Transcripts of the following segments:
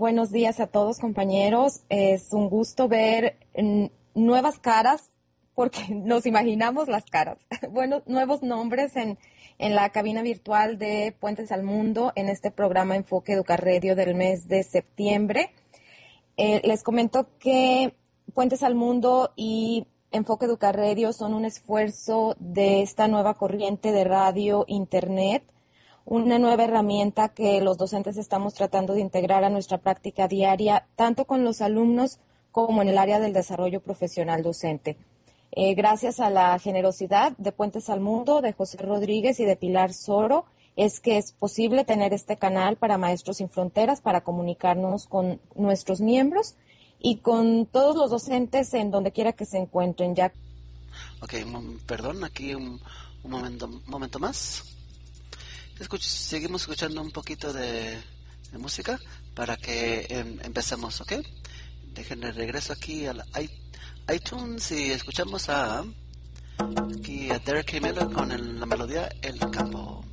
buenos días a todos, compañeros. Es un gusto ver nuevas caras, porque nos imaginamos las caras. Bueno, nuevos nombres en la cabina virtual de Puentes al Mundo en este programa Enfoque Educarradio del mes de septiembre. Les comento que Puentes al Mundo y Enfoque Educarradio son un esfuerzo de esta nueva corriente de radio, internet, una nueva herramienta que los docentes estamos tratando de integrar a nuestra práctica diaria, tanto con los alumnos como en el área del desarrollo profesional docente. Gracias a la generosidad de Puentes al Mundo, de José Rodríguez y de Pilar Soro, es que es posible tener este canal para Maestros Sin Fronteras, para comunicarnos con nuestros miembros y con todos los docentes en donde quiera que se encuentren. Ya. Ok, perdón, aquí un momento más. Seguimos escuchando un poquito de música para que empecemos, ¿ok? Déjenme regreso aquí a iTunes y escuchamos aquí a Derek K. Miller con la melodía El Campo.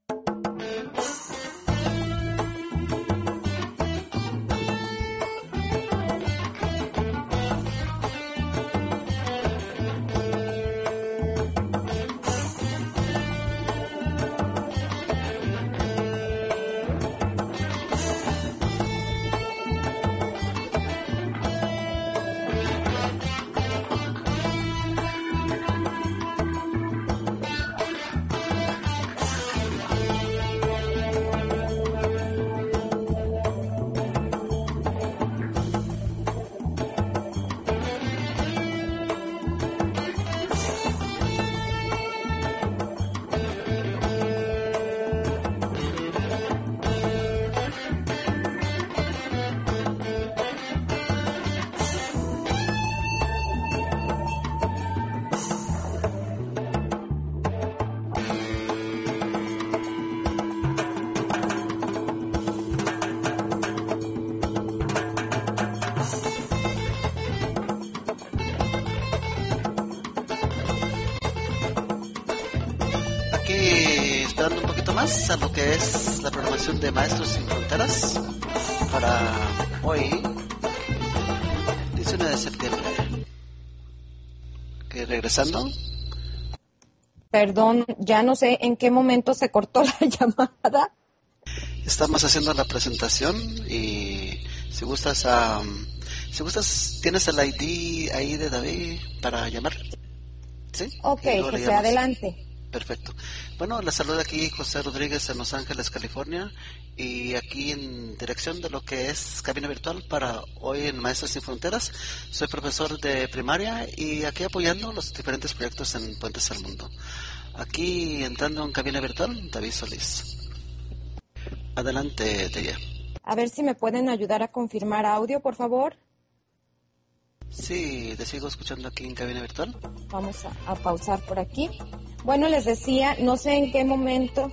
Esperando un poquito más a lo que es la programación de Maestros Sin Fronteras para hoy, 19 de septiembre. Okay, regresando. Perdón, ya no sé en qué momento se cortó la llamada. Estamos haciendo la presentación y si gustas, tienes el ID ahí de David para llamar. ¿Sí? Ok, José, adelante. Perfecto. Bueno, les saluda aquí José Rodríguez en Los Ángeles, California, y aquí en dirección de lo que es cabina virtual para hoy en Maestros Sin Fronteras. Soy profesor de primaria y aquí apoyando los diferentes proyectos en Puentes al Mundo. Aquí entrando en cabina virtual, David Solís. Adelante, Deya. A ver si me pueden ayudar a confirmar audio, por favor. Sí, te sigo escuchando aquí en cabina virtual. Vamos a pausar por aquí. Bueno, les decía, no sé en qué momento.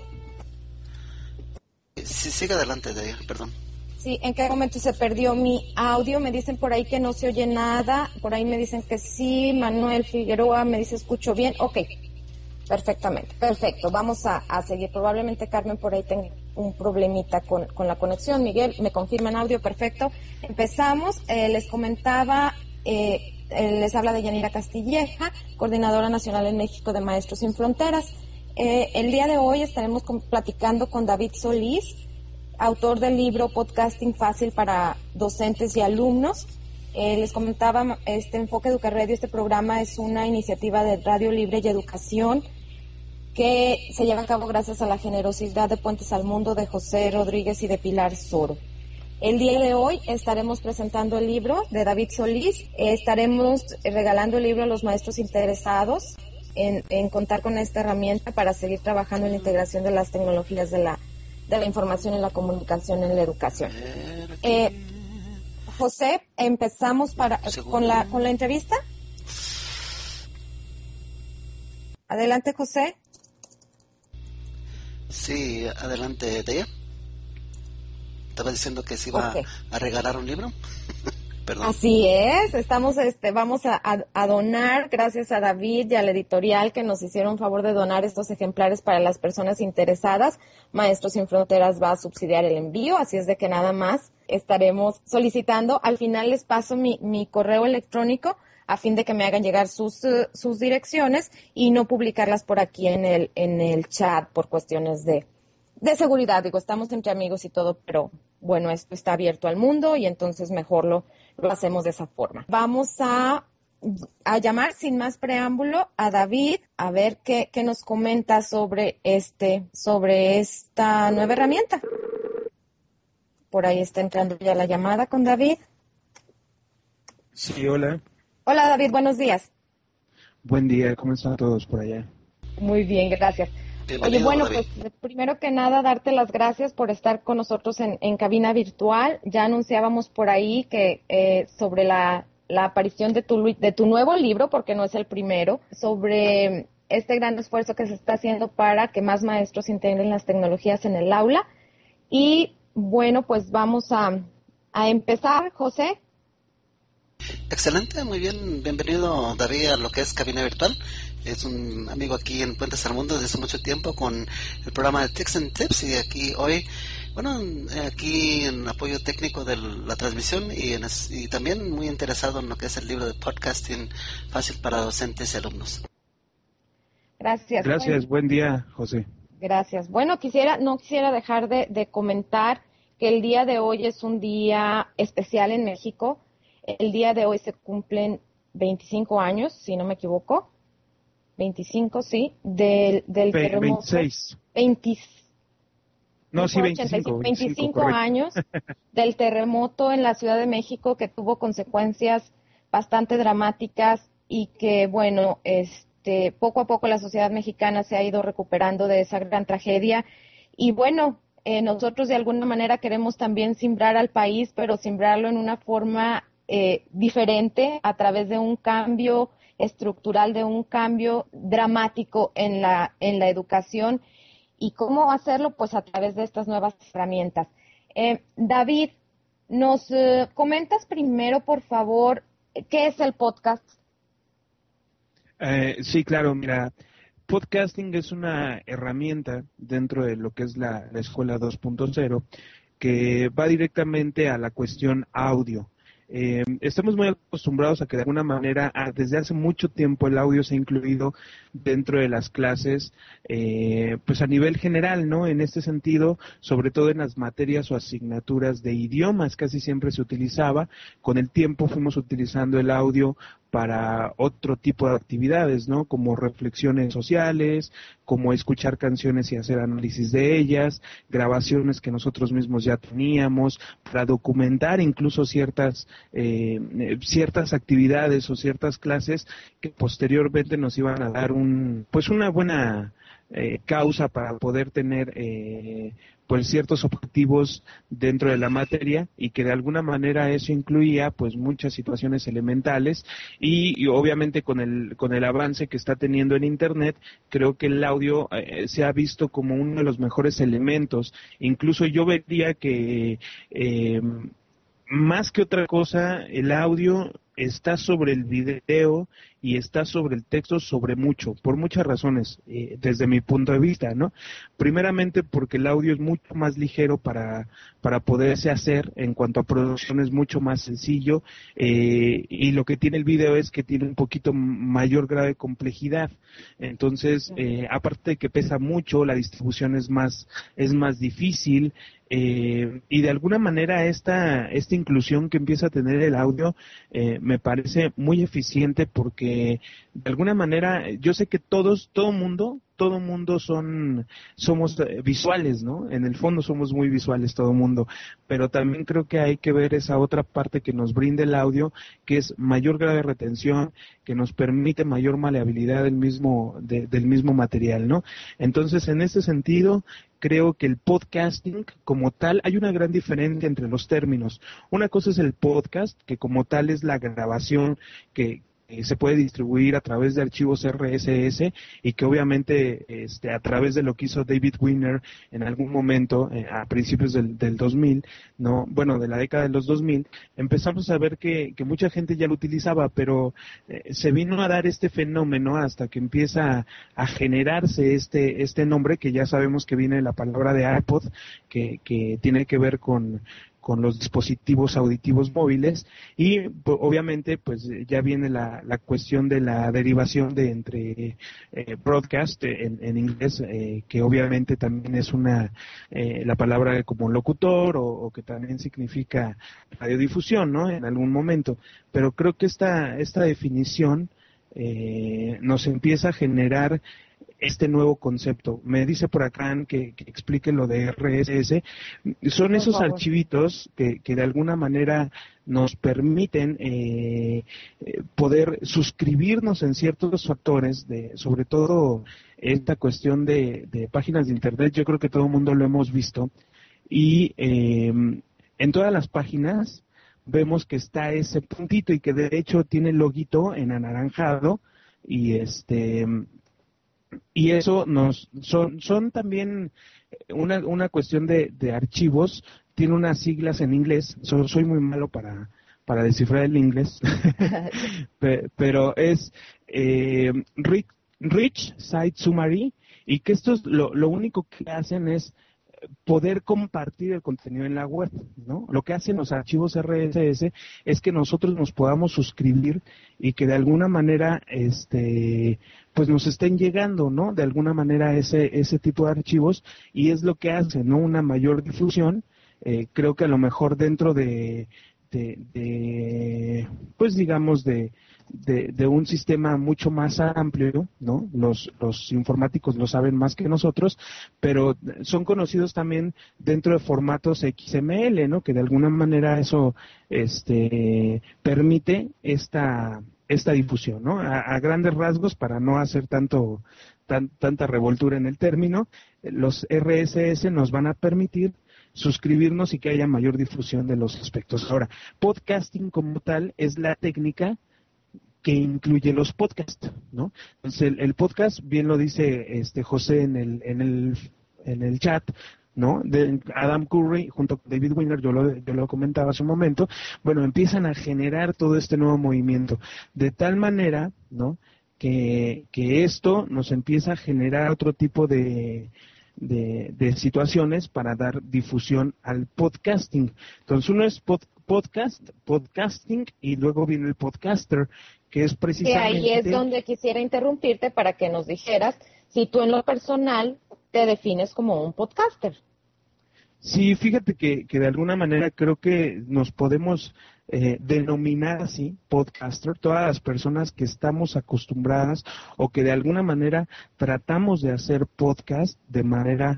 Sí, sigue adelante, Deya, perdón. Sí, en qué momento se perdió mi audio. Me dicen por ahí que no se oye nada. Por ahí me dicen que sí. Manuel Figueroa me dice escucho bien. Ok, perfectamente. Perfecto, vamos a seguir. Probablemente Carmen por ahí tenga un problemita con la conexión. Miguel, me confirman audio, perfecto. Empezamos. Les comentaba... les habla de Yanira Castilleja, coordinadora nacional en México de Maestros Sin Fronteras. El día de hoy estaremos platicando con David Solís, autor del libro Podcasting Fácil para Docentes y Alumnos. Les comentaba, este Enfoque Educarradio, este programa es una iniciativa de Radio Libre y Educación que se lleva a cabo gracias a la generosidad de Puentes al Mundo de José Rodríguez y de Pilar Soro. El día de hoy estaremos presentando el libro de David Solís. Estaremos regalando el libro a los maestros interesados en contar con esta herramienta para seguir trabajando en la integración de las tecnologías de la información y la comunicación en la educación. José, empezamos con la entrevista. Adelante, José. Sí, adelante, Deya. Estaba diciendo que se iba a regalar un libro. Perdón. Así es, vamos a donar, gracias a David y a la editorial que nos hicieron favor de donar estos ejemplares para las personas interesadas. Maestros Sin Fronteras va a subsidiar el envío, así es de que nada más estaremos solicitando. Al final les paso mi correo electrónico a fin de que me hagan llegar sus direcciones y no publicarlas por aquí en el chat por cuestiones de seguridad. Digo, estamos entre amigos y todo, pero bueno, esto está abierto al mundo y entonces mejor lo hacemos de esa forma. Vamos a llamar sin más preámbulo a David a ver qué nos comenta sobre esta nueva herramienta. Por ahí está entrando ya la llamada con David. Sí, hola. Hola David, buenos días. Buen día, ¿cómo están todos por allá? Muy bien, gracias. Bienvenido, Oye, bueno, David. pues primero que nada darte las gracias por estar con nosotros en cabina virtual. Ya anunciábamos por ahí que sobre la aparición de tu nuevo libro, porque no es el primero, sobre este gran esfuerzo que se está haciendo para que más maestros integren las tecnologías en el aula. Y bueno, pues vamos a empezar, José. Excelente, muy bien. Bienvenido, David, a lo que es Cabina Virtual. Es un amigo aquí en Puentes al Mundo desde hace mucho tiempo con el programa de Tics and Tips y aquí hoy, bueno, aquí en apoyo técnico de la transmisión y también muy interesado en lo que es el libro de podcasting fácil para docentes y alumnos. Gracias. Gracias, buen día, José. Gracias. Bueno, no quisiera dejar de comentar que el día de hoy es un día especial en México. El día de hoy se cumplen 25 años, si no me equivoco. 25, sí, del terremoto. 26. 25 años del terremoto en la Ciudad de México que tuvo consecuencias bastante dramáticas y que, bueno, poco a poco la sociedad mexicana se ha ido recuperando de esa gran tragedia. Y bueno, nosotros de alguna manera queremos también simbrar al país, pero simbrarlo en una forma diferente a través de un cambio estructural, de un cambio dramático en la educación. ¿Y cómo hacerlo? Pues a través de estas nuevas herramientas. David, ¿nos comentas primero, por favor, qué es el podcast? Sí, claro, mira, podcasting es una herramienta dentro de lo que es la Escuela 2.0 que va directamente a la cuestión audio. Estamos muy acostumbrados a que de alguna manera desde hace mucho tiempo el audio se ha incluido dentro de las clases, pues a nivel general, ¿no? En este sentido, sobre todo en las materias o asignaturas de idiomas, casi siempre se utilizaba. Con el tiempo fuimos utilizando el audio para otro tipo de actividades, ¿no? Como reflexiones sociales, como escuchar canciones y hacer análisis de ellas, grabaciones que nosotros mismos ya teníamos, para documentar incluso ciertas actividades o ciertas clases que posteriormente nos iban a dar una buena causa para poder tener pues ciertos objetivos dentro de la materia y que de alguna manera eso incluía pues muchas situaciones elementales y obviamente con el avance que está teniendo en internet creo que el audio se ha visto como uno de los mejores elementos. Incluso yo vería que más que otra cosa el audio está sobre el video y está sobre el texto por muchas razones, desde mi punto de vista, ¿no? Primeramente porque el audio es mucho más ligero para poderse hacer, en cuanto a producción es mucho más sencillo, y lo que tiene el video es que tiene un poquito mayor grado de complejidad. Entonces, aparte de que pesa mucho, la distribución es más difícil, y de alguna manera esta inclusión que empieza a tener el audio me parece muy eficiente porque de alguna manera yo sé que todo mundo somos visuales, ¿no? En el fondo somos muy visuales todo mundo, pero también creo que hay que ver esa otra parte que nos brinda el audio, que es mayor grado de retención, que nos permite mayor maleabilidad del mismo material, ¿no? Entonces, en ese sentido, creo que el podcasting como tal, hay una gran diferencia entre los términos. Una cosa es el podcast, que como tal es la grabación que se puede distribuir a través de archivos RSS y que obviamente a través de lo que hizo David Wiener en algún momento a principios del 2000, no, bueno, de la década de los 2000, empezamos a ver que mucha gente ya lo utilizaba, pero se vino a dar este fenómeno hasta que empieza a generarse este nombre que ya sabemos que viene de la palabra de iPod, que tiene que ver con con los dispositivos auditivos móviles y obviamente pues ya viene la cuestión de la derivación de entre broadcast en inglés, que obviamente también es la palabra como locutor o que también significa radiodifusión, ¿no? En algún momento, pero creo que esta definición nos empieza a generar este nuevo concepto. Me dice por acá que explique lo de RSS. Son esos archivitos que de alguna manera nos permiten poder suscribirnos en ciertos factores, sobre todo esta cuestión de páginas de internet. Yo creo que todo el mundo lo hemos visto y en todas las páginas vemos que está ese puntito y que de hecho tiene el loguito en anaranjado y y eso son también una cuestión de archivos. Tiene unas siglas en inglés. Soy muy malo para descifrar el inglés, pero es Rich Site Summary, y que esto es lo único que hacen es poder compartir el contenido en la web, ¿no? Lo que hacen los archivos RSS es que nosotros nos podamos suscribir y que de alguna manera pues nos estén llegando, ¿no? De alguna manera ese tipo de archivos, y es lo que hace, ¿no? Una mayor difusión. Creo que a lo mejor dentro pues digamos de un sistema mucho más amplio, ¿no? Los informáticos lo saben más que nosotros, pero son conocidos también dentro de formatos XML, ¿no? Que de alguna manera eso permite esta difusión, ¿no? A grandes rasgos, para no hacer tanta revoltura en el término, los RSS nos van a permitir suscribirnos y que haya mayor difusión de los aspectos. Ahora, podcasting como tal es la técnica que incluye los podcasts, ¿no? Entonces el podcast, bien lo dice José en el chat, ¿no? De Adam Curry junto con David Wiener, yo lo comentaba hace un momento. Bueno, empiezan a generar todo este nuevo movimiento de tal manera, ¿no? Que esto nos empieza a generar otro tipo de situaciones para dar difusión al podcasting. Entonces uno es podcasting, y luego viene el podcaster, que es precisamente... Que ahí es donde quisiera interrumpirte para que nos dijeras si tú en lo personal te defines como un podcaster. Sí, fíjate que de alguna manera creo que nos podemos denominar así, podcaster, todas las personas que estamos acostumbradas o que de alguna manera tratamos de hacer podcast de manera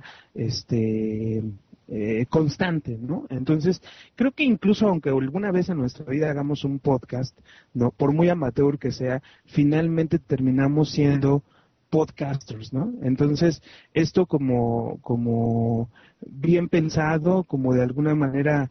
constante, ¿no? Entonces, creo que incluso aunque alguna vez en nuestra vida hagamos un podcast, ¿no? Por muy amateur que sea, finalmente terminamos siendo podcasters, ¿no? Entonces, esto como bien pensado, como de alguna manera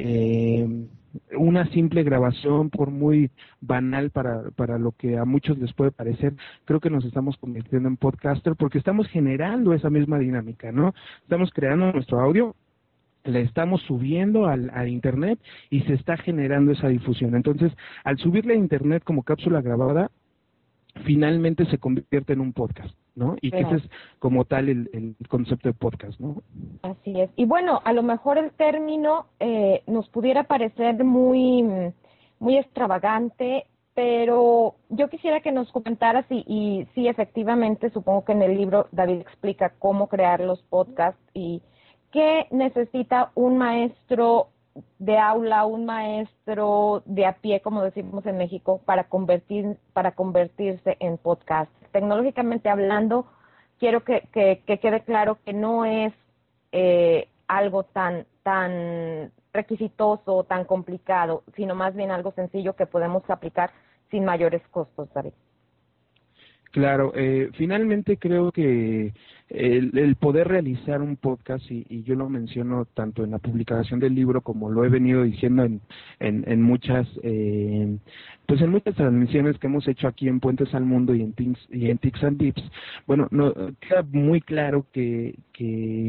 una simple grabación, por muy banal para lo que a muchos les puede parecer, creo que nos estamos convirtiendo en podcaster porque estamos generando esa misma dinámica, ¿no? Estamos creando nuestro audio, le estamos subiendo al internet y se está generando esa difusión. Entonces, al subirle a internet como cápsula grabada, finalmente se convierte en un podcast, ¿no? Y que ese es como tal el concepto de podcast, ¿no? Así es. Y bueno, a lo mejor el término nos pudiera parecer muy extravagante, pero yo quisiera que nos comentaras y sí, efectivamente, supongo que en el libro David explica cómo crear los podcasts y qué necesita un maestro de aula, un maestro de a pie, como decimos en México, para convertirse en podcast. Tecnológicamente hablando, quiero que quede claro que no es algo tan requisitoso, tan complicado, sino más bien algo sencillo que podemos aplicar sin mayores costos, David. Claro, finalmente creo que el poder realizar un podcast, y yo lo menciono tanto en la publicación del libro como lo he venido diciendo en muchas pues en muchas transmisiones que hemos hecho aquí en Puentes al Mundo y en Tics and Tips, bueno, queda muy claro que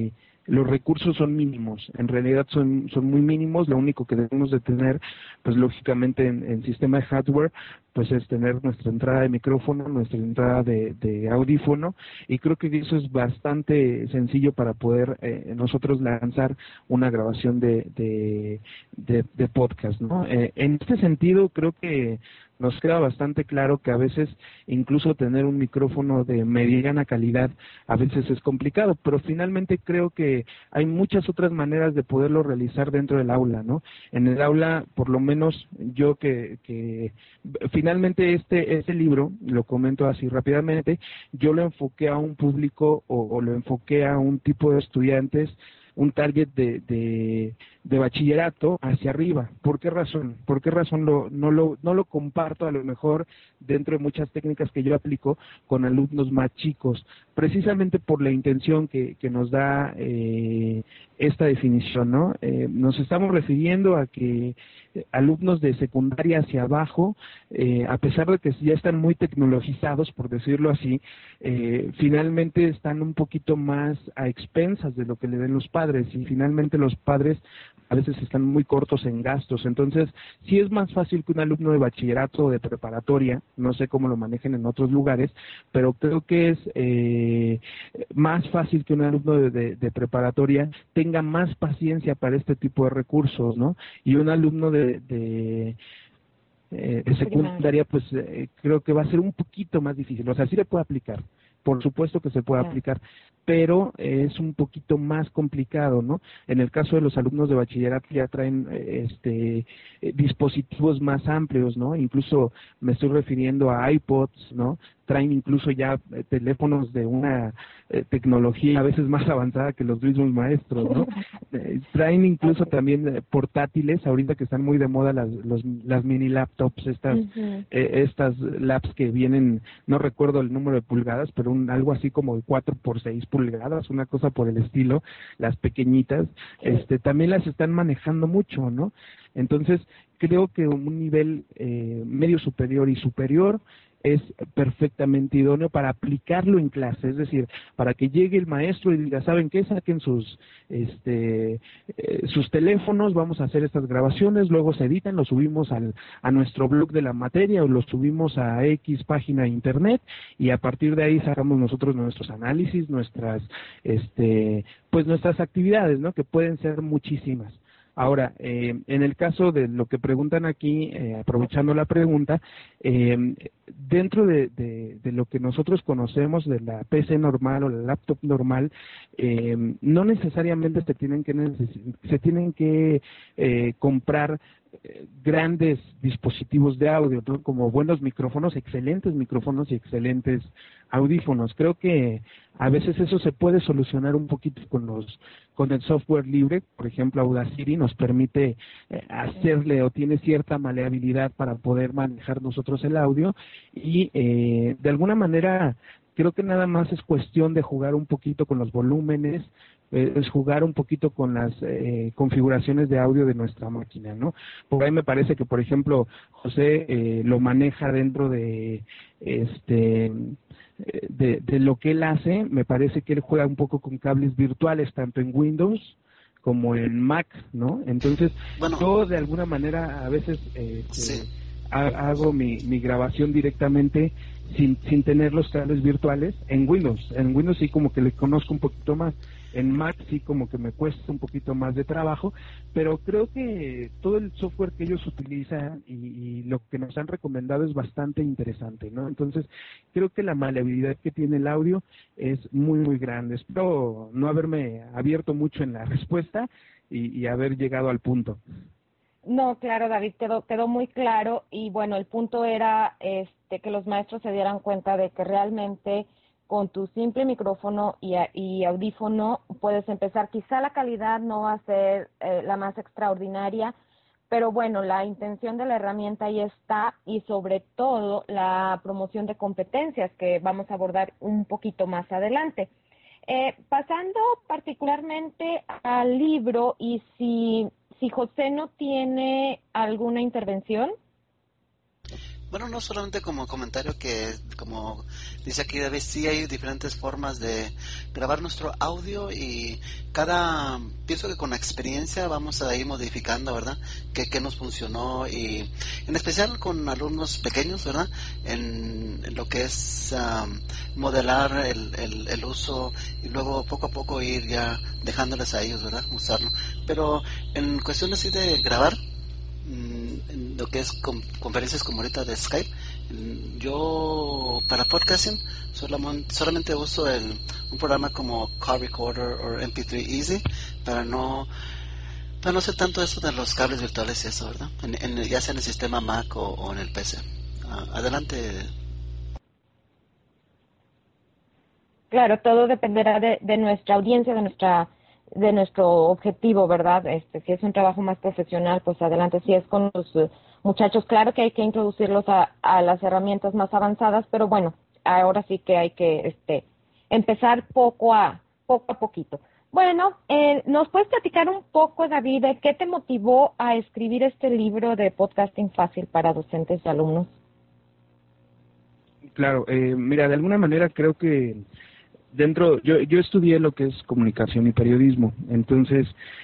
los recursos son mínimos, en realidad son muy mínimos. Lo único que debemos de tener, pues lógicamente en sistema de hardware, pues es tener nuestra entrada de micrófono, nuestra entrada de audífono, y creo que eso es bastante sencillo para poder nosotros lanzar una grabación de podcast, ¿no? En este sentido, creo que nos queda bastante claro que a veces incluso tener un micrófono de mediana calidad a veces es complicado, pero finalmente creo que hay muchas otras maneras de poderlo realizar dentro del aula, ¿no? En el aula, por lo menos yo que finalmente este libro, lo comento así rápidamente, yo lo enfoqué a un público o lo enfoqué a un tipo de estudiantes, un target de bachillerato hacia arriba. ¿Por qué razón? ¿Por qué razón no lo comparto a lo mejor dentro de muchas técnicas que yo aplico con alumnos más chicos? Precisamente por la intención que nos da esta definición, ¿no? Nos estamos refiriendo a que alumnos de secundaria hacia abajo, a pesar de que ya están muy tecnologizados, por decirlo así, finalmente están un poquito más a expensas de lo que le den los padres, y finalmente los padres a veces están muy cortos en gastos. Entonces, sí es más fácil que un alumno de bachillerato o de preparatoria, no sé cómo lo manejen en otros lugares, pero creo que es más fácil que un alumno de preparatoria tenga más paciencia para este tipo de recursos, ¿no? Y un alumno de secundaria, pues creo que va a ser un poquito más difícil. O sea, sí le puede aplicar, por supuesto que se puede aplicar, pero es un poquito más complicado, ¿no? En el caso de los alumnos de bachillerato ya traen dispositivos más amplios, ¿no? Incluso me estoy refiriendo a iPods, ¿no? Traen incluso ya teléfonos de una tecnología a veces más avanzada que los mismos maestros, ¿no? Traen incluso también portátiles, ahorita que están muy de moda las mini laptops, estas laps que vienen, no recuerdo el número de pulgadas, pero algo así como de 4x6 pulgadas, una cosa por el estilo, las pequeñitas, también las están manejando mucho, ¿no? Entonces, creo que un nivel medio superior y superior es perfectamente idóneo para aplicarlo en clase, es decir, para que llegue el maestro y diga, ¿saben qué? Saquen sus teléfonos, vamos a hacer estas grabaciones, luego se editan, lo subimos a nuestro blog de la materia o lo subimos a X página de internet, y a partir de ahí sacamos nosotros nuestros análisis, nuestras actividades, ¿no? Que pueden ser muchísimas. Ahora, en el caso de lo que preguntan aquí, aprovechando la pregunta, dentro de lo que nosotros conocemos de la PC normal o la laptop normal, no necesariamente se tienen que comprar grandes dispositivos de audio, ¿no? Como buenos micrófonos, excelentes micrófonos y excelentes audífonos. Creo que a veces eso se puede solucionar un poquito con el software libre. Por ejemplo, Audacity nos permite hacerle o tiene cierta maleabilidad para poder manejar nosotros el audio, y de alguna manera creo que nada más es cuestión de jugar un poquito con los volúmenes, es jugar un poquito con las configuraciones de audio de nuestra máquina, ¿no? Por ahí me parece que, por ejemplo, José lo maneja dentro de lo que él hace. Me parece que él juega un poco con cables virtuales, tanto en Windows como en Mac, ¿no? Entonces, yo de alguna manera a veces hago mi grabación directamente sin tener los cables virtuales en Windows. En Windows sí como que le conozco un poquito más. En Mac sí como que me cuesta un poquito más de trabajo, pero creo que todo el software que ellos utilizan y lo que nos han recomendado es bastante interesante, ¿no? Entonces, creo que la maleabilidad que tiene el audio es muy, muy grande. Espero no haberme abierto mucho en la respuesta y haber llegado al punto. No, claro, David, quedó muy claro, y bueno, el punto era que los maestros se dieran cuenta de que realmente con tu simple micrófono y audífono puedes empezar. Quizá la calidad no va a ser la más extraordinaria, pero bueno, la intención de la herramienta ahí está, y sobre todo la promoción de competencias que vamos a abordar un poquito más adelante. Pasando particularmente al libro, y si José no tiene alguna intervención. Bueno, no solamente como comentario que, como dice aquí David, sí hay diferentes formas de grabar nuestro audio y pienso que con la experiencia vamos a ir modificando, ¿verdad? ¿Qué nos funcionó? Y en especial con alumnos pequeños, ¿verdad? En lo que es modelar el uso y luego poco a poco ir ya dejándoles a ellos, ¿verdad? Usarlo. Pero en cuestión así de grabar, en lo que es conferencias como ahorita de Skype, yo para podcasting solamente uso un programa como Car Recorder o MP3 Easy para no hacer tanto eso de los cables virtuales y eso, ¿verdad? Ya sea en el sistema Mac o en el PC. Adelante. Claro, todo dependerá de nuestra audiencia, de nuestro objetivo, ¿verdad? Si es un trabajo más profesional, pues adelante. Si es con los muchachos, claro que hay que introducirlos a las herramientas más avanzadas, pero bueno, ahora sí que hay que empezar poco a poquito. Bueno, ¿nos puedes platicar un poco, David, de qué te motivó a escribir este libro de podcasting fácil para docentes y alumnos? Claro, mira, de alguna manera creo que yo estudié lo que es comunicación y periodismo, entonces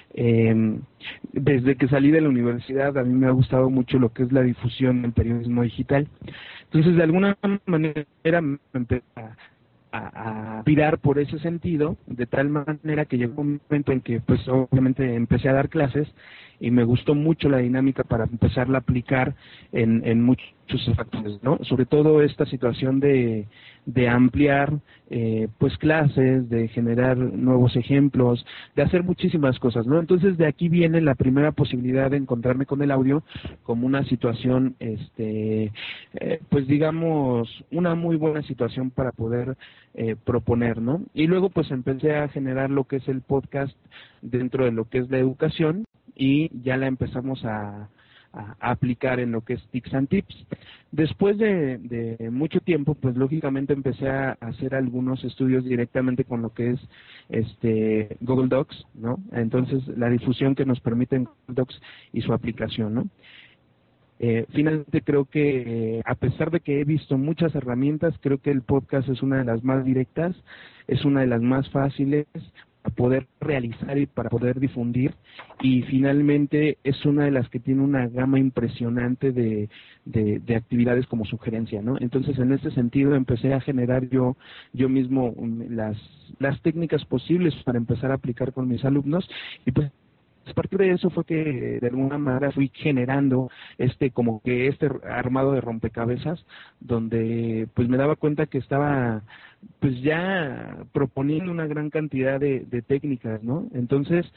desde que salí de la universidad a mí me ha gustado mucho lo que es la difusión del periodismo digital, entonces de alguna manera me empecé a virar por ese sentido, de tal manera que llegó un momento en que pues obviamente empecé a dar clases y me gustó mucho la dinámica para empezarla a aplicar en muchos factores, ¿no? Sobre todo esta situación de ampliar pues clases, de generar nuevos ejemplos, de hacer muchísimas cosas, ¿no? Entonces de aquí viene la primera posibilidad de encontrarme con el audio como una situación, pues digamos, una muy buena situación para poder proponer, ¿no? Y luego pues empecé a generar lo que es el podcast dentro de lo que es la educación y ya la empezamos a aplicar en lo que es Tics and Tips. Después de mucho tiempo, pues lógicamente empecé a hacer algunos estudios directamente con lo que es Google Docs, ¿no? Entonces, la difusión que nos permite Google Docs y su aplicación, ¿no? Finalmente creo que a pesar de que he visto muchas herramientas, creo que el podcast es una de las más directas, es una de las más fáciles para poder realizar y para poder difundir, y finalmente es una de las que tiene una gama impresionante de actividades como sugerencia, ¿no? Entonces en este sentido empecé a generar yo mismo las técnicas posibles para empezar a aplicar con mis alumnos, y pues a partir de eso fue que de alguna manera fui generando como que este armado de rompecabezas, donde pues me daba cuenta que estaba pues ya proponiendo una gran cantidad de técnicas, ¿no? Entonces,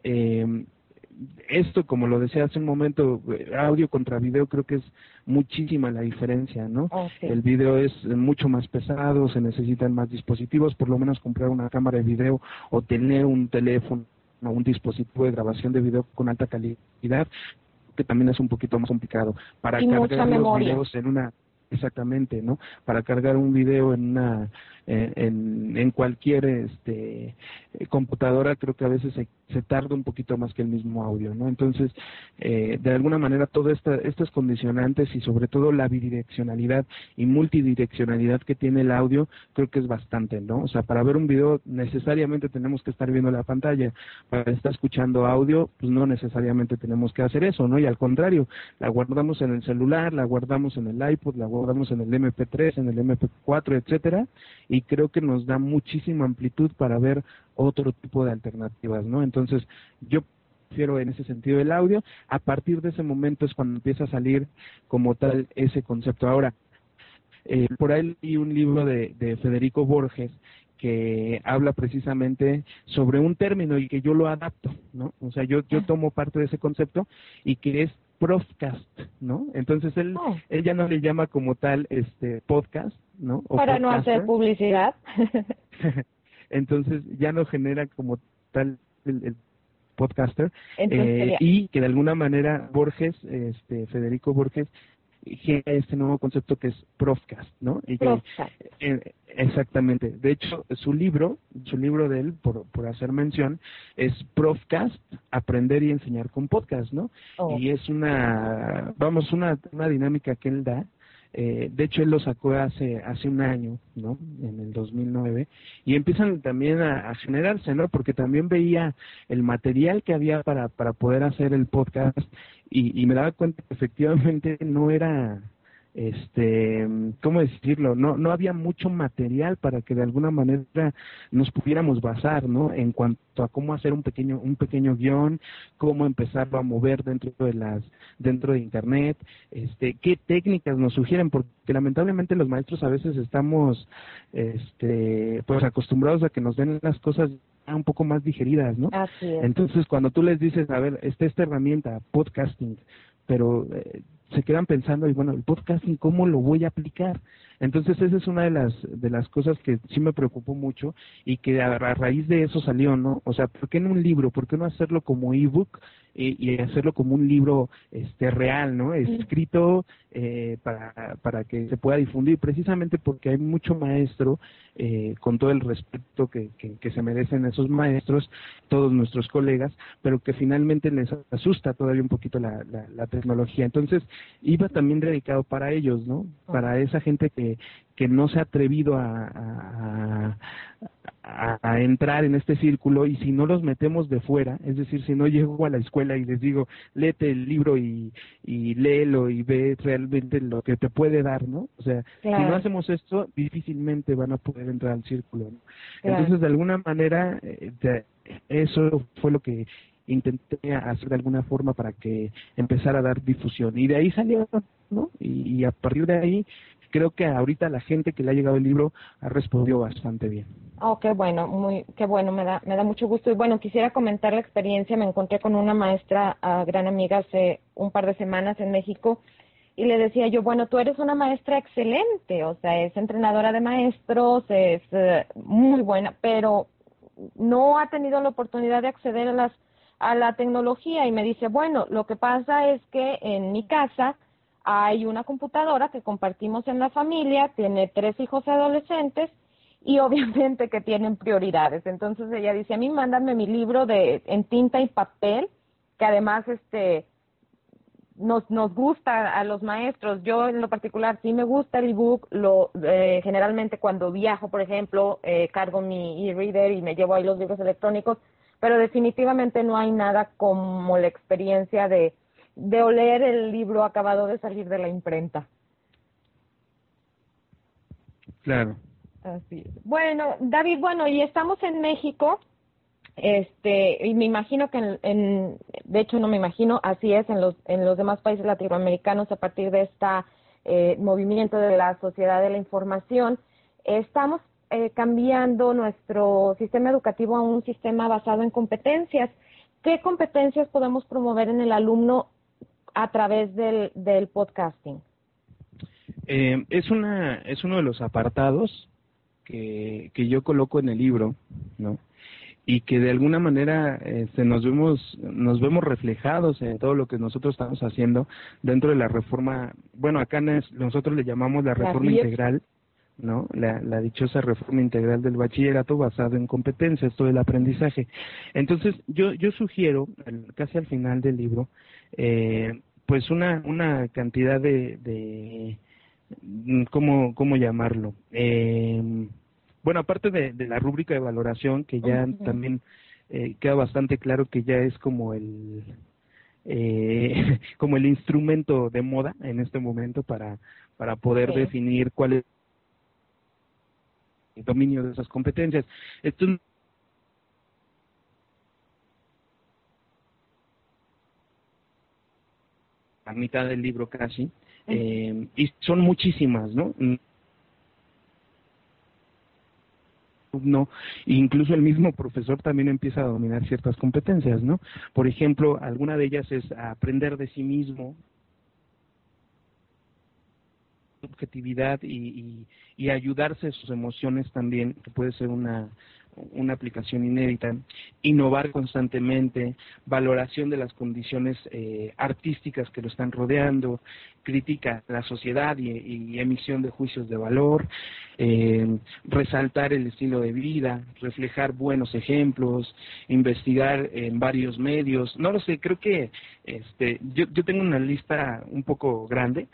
esto, como lo decía hace un momento, audio contra video, creo que es muchísima la diferencia, ¿no? Oh, sí. El video es mucho más pesado, se necesitan más dispositivos, por lo menos comprar una cámara de video o tener un teléfono o un dispositivo de grabación de video con alta calidad, que también es un poquito más complicado. Para y cargar los memoria. videos en una... Exactamente, ¿no? Para cargar un video en una en cualquier computadora, creo que a veces se tarda un poquito más que el mismo audio, ¿no? Entonces, de alguna manera, todas estas condicionantes y sobre todo la bidireccionalidad y multidireccionalidad que tiene el audio, creo que es bastante, ¿no? O sea, para ver un video necesariamente tenemos que estar viendo la pantalla. Para estar escuchando audio, pues no necesariamente tenemos que hacer eso, ¿no? Y al contrario, la guardamos en el celular, la guardamos en el iPod, la guardamos en el MP3, en el MP4, etcétera, y creo que nos da muchísima amplitud para ver otro tipo de alternativas, ¿no? Entonces, yo prefiero en ese sentido el audio. A partir de ese momento es cuando empieza a salir como tal ese concepto. Ahora, por ahí leí un libro de Federico Borges que habla precisamente sobre un término y que yo lo adapto, ¿no? O sea, yo tomo parte de ese concepto y que es Profcast, ¿no? Entonces él ya no le llama como tal podcast, ¿no? O para no podcaster. hacer publicidad. Entonces ya no genera como tal el podcaster, Entonces, y que de alguna manera Borges, Federico Borges, genera este nuevo concepto que es Profcast, ¿no? Y que, exactamente. De hecho, su libro de él, por hacer mención, es Profcast, aprender y enseñar con podcast, ¿no? Y es una dinámica que él da, de hecho él lo sacó hace un año, ¿no? En el 2009, y empiezan también a generarse, ¿no? Porque también veía el material que había para poder hacer el podcast y me daba cuenta que efectivamente no era, ¿cómo decirlo? No había mucho material para que de alguna manera nos pudiéramos basar, ¿no? En cuanto a cómo hacer un pequeño guión, cómo empezarlo a mover dentro de internet, qué técnicas nos sugieren, porque lamentablemente los maestros a veces estamos, pues acostumbrados a que nos den las cosas un poco más digeridas, ¿no? Así es. Entonces, cuando tú les dices, a ver, esta herramienta, podcasting, pero se quedan pensando, y bueno, el podcasting, ¿cómo lo voy a aplicar? Entonces, esa es una de las cosas que sí me preocupó mucho y que a raíz de eso salió, ¿no? O sea, ¿por qué en un libro? ¿Por qué no hacerlo como ebook y hacerlo como un libro real, ¿no? Escrito para que se pueda difundir, precisamente porque hay mucho maestro, con todo el respeto que se merecen esos maestros, todos nuestros colegas, pero que finalmente les asusta todavía un poquito la tecnología. Entonces, iba también dedicado para ellos, ¿no? Para esa gente que no se ha atrevido a entrar en este círculo, y si no los metemos de fuera, es decir, si no llego a la escuela y les digo, léete el libro y léelo y ve realmente lo que te puede dar, ¿no? O sea, claro. Si no hacemos esto, difícilmente van a poder entrar al círculo, ¿no? Claro. Entonces, de alguna manera, eso fue lo que intenté hacer de alguna forma para que empezara a dar difusión, y de ahí salió, ¿no? Y a partir de ahí, creo que ahorita la gente que le ha llegado el libro ha respondido bastante bien. Oh, qué bueno, me da mucho gusto. Y bueno, quisiera comentar la experiencia. Me encontré con una maestra, gran amiga, hace un par de semanas en México, y le decía yo, bueno, tú eres una maestra excelente, o sea, es entrenadora de maestros, es muy buena, pero no ha tenido la oportunidad de acceder a la tecnología. Y me dice, bueno, lo que pasa es que en mi casa hay una computadora que compartimos en la familia, tiene 3 hijos adolescentes, y obviamente que tienen prioridades. Entonces ella dice, a mí mándame mi libro en tinta y papel, que además nos gusta a los maestros. Yo en lo particular sí me gusta el ebook. Generalmente cuando viajo, por ejemplo, cargo mi e-reader y me llevo ahí los libros electrónicos, pero definitivamente no hay nada como la experiencia de oler el libro acabado de salir de la imprenta. Claro. Así es. Bueno, David, y estamos en México, y me imagino que de hecho no me imagino, así es en los demás países latinoamericanos, a partir de movimiento de la sociedad de la información, estamos cambiando nuestro sistema educativo a un sistema basado en competencias. ¿Qué competencias podemos promover en el alumno a través del podcasting? Es uno de los apartados que yo coloco en el libro, ¿no? Y que de alguna manera nos vemos reflejados en todo lo que nosotros estamos haciendo dentro de la reforma. Bueno, acá nosotros le llamamos la reforma integral, ¿no? La dichosa reforma integral del bachillerato basado en competencias, todo el aprendizaje. Entonces, yo sugiero, casi al final del libro, pues una cantidad de ¿cómo llamarlo? Bueno, aparte de la rúbrica de valoración, que ya también queda bastante claro que ya es como como el instrumento de moda en este momento para poder definir cuál es el dominio de esas competencias. Esto es a mitad del libro casi, y son muchísimas, ¿no? No, incluso el mismo profesor también empieza a dominar ciertas competencias, ¿no? Por ejemplo, alguna de ellas es aprender de sí mismo, objetividad y ayudarse sus emociones también, que puede ser una una aplicación inédita, innovar constantemente, valoración de las condiciones artísticas que lo están rodeando, crítica a la sociedad y emisión de juicios de valor, resaltar el estilo de vida, reflejar buenos ejemplos, investigar en varios medios. No lo sé, creo que yo tengo una lista un poco grande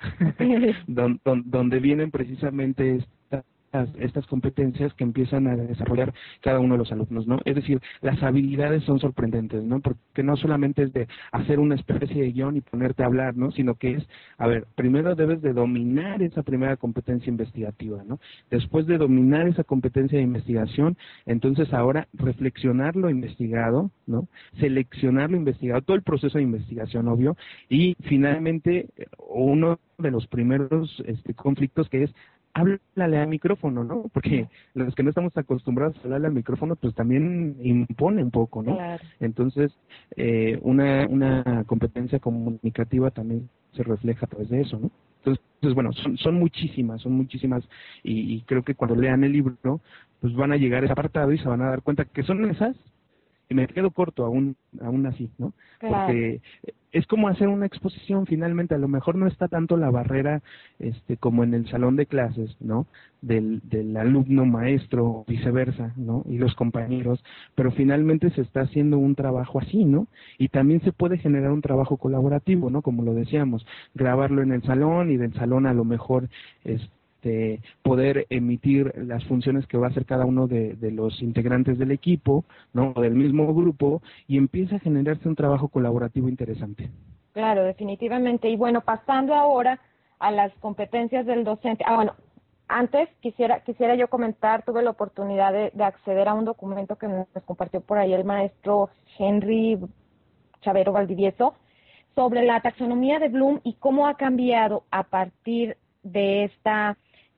donde vienen precisamente estas competencias que empiezan a desarrollar cada uno de los alumnos, ¿no? Es decir, las habilidades son sorprendentes, ¿no? Porque no solamente es de hacer una especie de guión y ponerte a hablar, ¿no? Sino que es, a ver, primero debes de dominar esa primera competencia investigativa, ¿no? Después de dominar esa competencia de investigación, entonces ahora reflexionar lo investigado, ¿no? Seleccionar lo investigado, todo el proceso de investigación, obvio, y finalmente uno de los primeros conflictos que es háblale al micrófono, ¿no? Porque los que no estamos acostumbrados a hablarle al micrófono, pues también impone un poco, ¿no? Claro. Entonces, una competencia comunicativa también se refleja a través de eso, ¿no? Entonces, bueno, son muchísimas, y creo que cuando lean el libro, pues van a llegar a ese apartado y se van a dar cuenta que son esas, y me quedo corto aún así, ¿no? Claro. Porque es como hacer una exposición finalmente, a lo mejor no está tanto la barrera como en el salón de clases, ¿no? Del alumno maestro o viceversa, ¿no? Y los compañeros, pero finalmente se está haciendo un trabajo así, ¿no? Y también se puede generar un trabajo colaborativo, ¿no? Como lo decíamos, grabarlo en el salón y del salón a lo mejor poder emitir las funciones que va a hacer cada uno de los integrantes del equipo, ¿no? O del mismo grupo, y empieza a generarse un trabajo colaborativo interesante. Claro, definitivamente. Y bueno, pasando ahora a las competencias del docente. Bueno, antes quisiera yo comentar, tuve la oportunidad de acceder a un documento que nos compartió por ahí el maestro Henry Chavero Valdivieso sobre la taxonomía de Bloom y cómo ha cambiado a partir de esta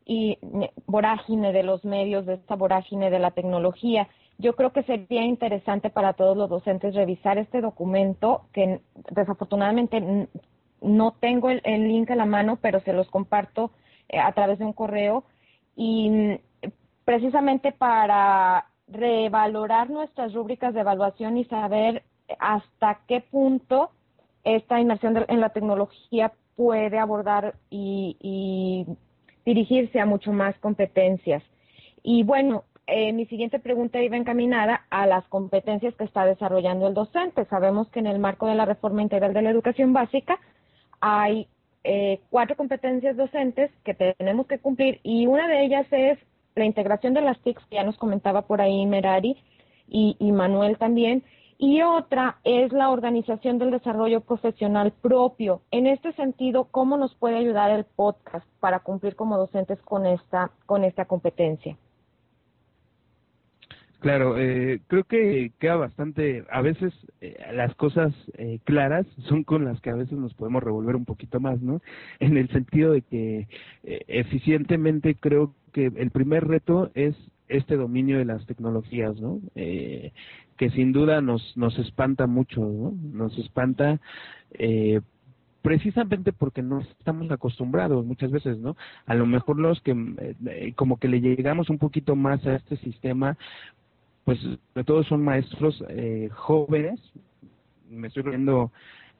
vorágine de los medios, de esta vorágine de la tecnología. Yo creo que sería interesante para todos los docentes revisar este documento, que desafortunadamente no tengo el link a la mano, pero se los comparto a través de un correo, y precisamente para revalorar nuestras rúbricas de evaluación y saber hasta qué punto esta inmersión en la tecnología puede abordar y dirigirse a mucho más competencias. Y bueno, mi siguiente pregunta iba encaminada a las competencias que está desarrollando el docente. Sabemos que en el marco de la Reforma Integral de la Educación Básica hay 4 competencias docentes que tenemos que cumplir, y una de ellas es la integración de las TICs, que ya nos comentaba por ahí Merari y Manuel también, y otra es la organización del desarrollo profesional propio. En este sentido, ¿cómo nos puede ayudar el podcast para cumplir como docentes con esta competencia? Claro, creo que queda bastante, a veces las cosas claras son con las que a veces nos podemos revolver un poquito más, ¿no? En el sentido de que eficientemente creo que el primer reto es este dominio de las tecnologías, ¿no? Que sin duda nos espanta mucho, ¿no? Nos espanta precisamente porque no estamos acostumbrados muchas veces, ¿no? A lo mejor los que como que le llegamos un poquito más a este sistema, pues sobre todo son maestros jóvenes, me estoy refiriendo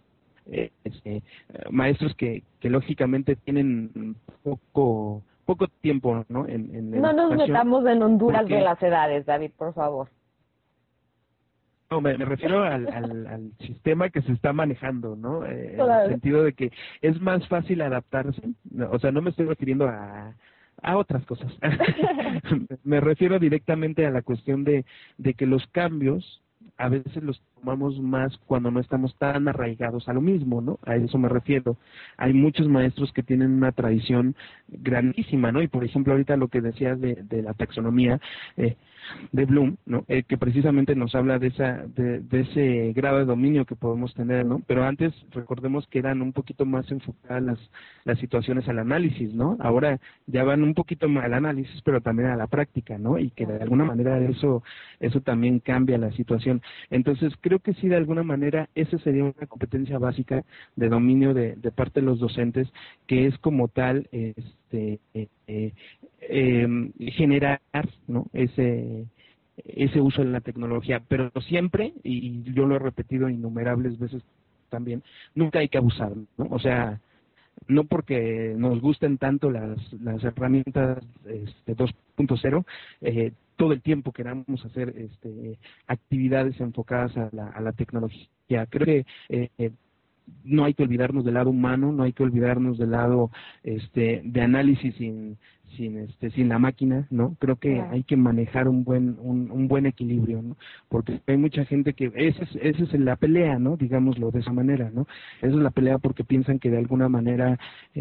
maestros que lógicamente tienen poco tiempo, ¿no? No nos metamos en Honduras de las edades, David, por favor. No, me refiero al sistema que se está manejando, ¿no? En el sentido de que es más fácil adaptarse, o sea, no me estoy refiriendo a otras cosas. Me refiero directamente a la cuestión de que los cambios a veces los tomamos más cuando no estamos tan arraigados a lo mismo, ¿no? A eso me refiero. Hay muchos maestros que tienen una tradición grandísima, ¿no? Y por ejemplo, ahorita lo que decías de la taxonomía de Bloom, ¿no? Que precisamente nos habla de ese grado de dominio que podemos tener, ¿no? Pero antes recordemos que eran un poquito más enfocadas las situaciones al análisis, ¿no? Ahora ya van un poquito más al análisis, pero también a la práctica, ¿no? Y que de alguna manera eso también cambia la situación. Entonces, creo que sí, de alguna manera, esa sería una competencia básica de dominio de parte de los docentes, que es como tal generar, ¿no? ese uso de la tecnología, pero siempre, y yo lo he repetido innumerables veces también, nunca hay que abusar, ¿no? O sea, no porque nos gusten tanto las herramientas 2.0, todo el tiempo queramos hacer actividades enfocadas a la tecnología. Creo que no hay que olvidarnos del lado humano, no hay que olvidarnos del lado de análisis sin la máquina, ¿no? Creo que hay que manejar un buen equilibrio, ¿no? Porque hay mucha gente que esa es la pelea, ¿no? Digámoslo de esa manera, ¿no? Esa es la pelea porque piensan que de alguna manera